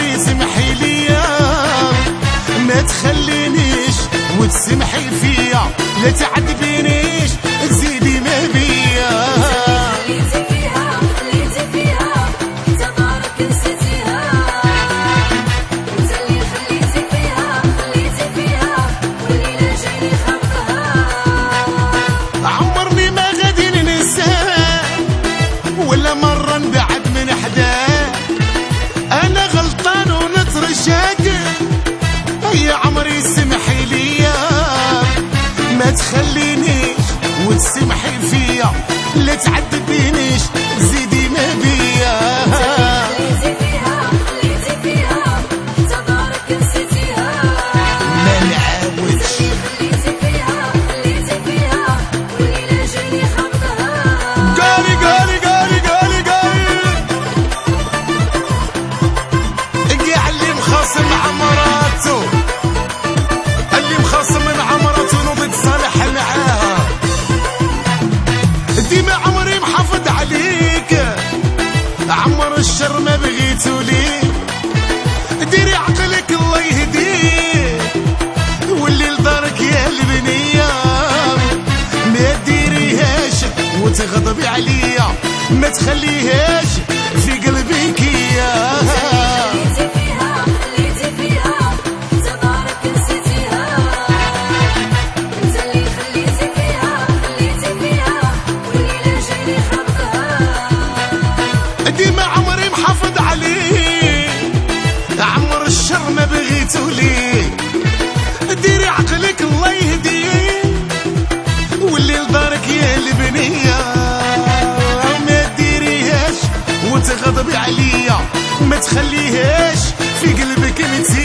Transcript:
عمري سمحي ليا ما تخلينيش وتسمحي فيا، لا تعذبينيش تزيدي ما بيا. خليتي فيها خليتي فيها انت دارك نسيتيها، انت اللي خليتي فيها والليلة جايني خبها. عمرني ما غادي ننساه ولا مرة نبعد من حداه، انا غلطان ونترجاك يا عمري سمحي ليا ما تخلينيش وتسمحي فيا، لا تعذبينيش زيدي ما بيا. خليتي فيها انت دارك نسيتيها، ما نعاودش خليتي فيها والليلة جايني خبها. قالي قالي قالي قالي قالي كاع اللي مخاصم مع مراته، اللي مخاصم مع مراته نوض تصالح معاها، ديما عمري محافظ عليك عمر الشر ما بغيتو ليه، ديري عقلك الله يهديك واللي لدارك يا البنية ما ديريهاش وتغضبي عليا، ما تخليهاش في قلبك يا. خليتي فيها انت دارك نسيتيها، انت اللي خليتي فيها والليلة جايني خبها. ديما عمري محافظ عليه عمر الشر ما بغيتو ليه، ديري عقلك الله يهديه واللي لدارك يا البنية ما ديريهاش وتغضبي عليا، ما تخليهاش في قلبك انتي.